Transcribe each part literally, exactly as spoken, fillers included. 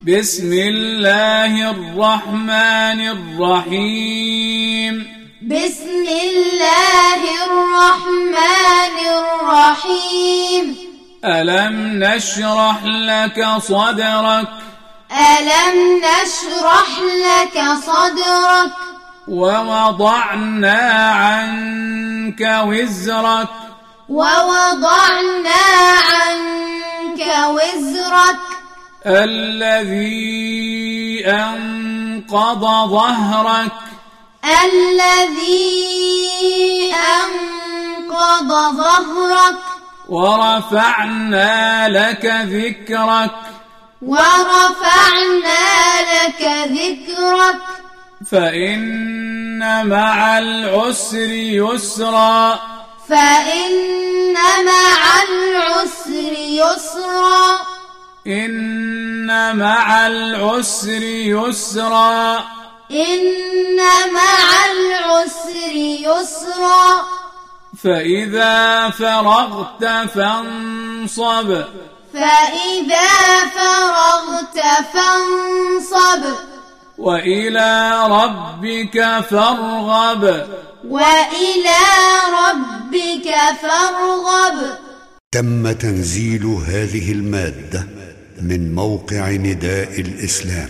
بسم الله الرحمن الرحيم بسم الله الرحمن الرحيم ألم نشرح لك صدرك ألم نشرح لك صدرك ووضعنا عنك وزرك ووضعنا عنك وزرك الذي أنقض ظهرك الذي أنقض ظهرك ورفعنا لك ذكرك ورفعنا لك ذكرك فإن مع العسر يسرا فإن مع العسر يسرا إن مع العسر يسرا إن مع العسر يسرا فإذا فرغت فانصب فإذا فرغت فانصب وإلى ربك فارغب وإلى ربك فارغب. تم تنزيل هذه المادة من موقع نداء الإسلام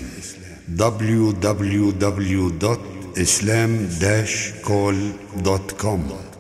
دبليو دبليو دبليو دوت إسلام داش كول دوت كوم.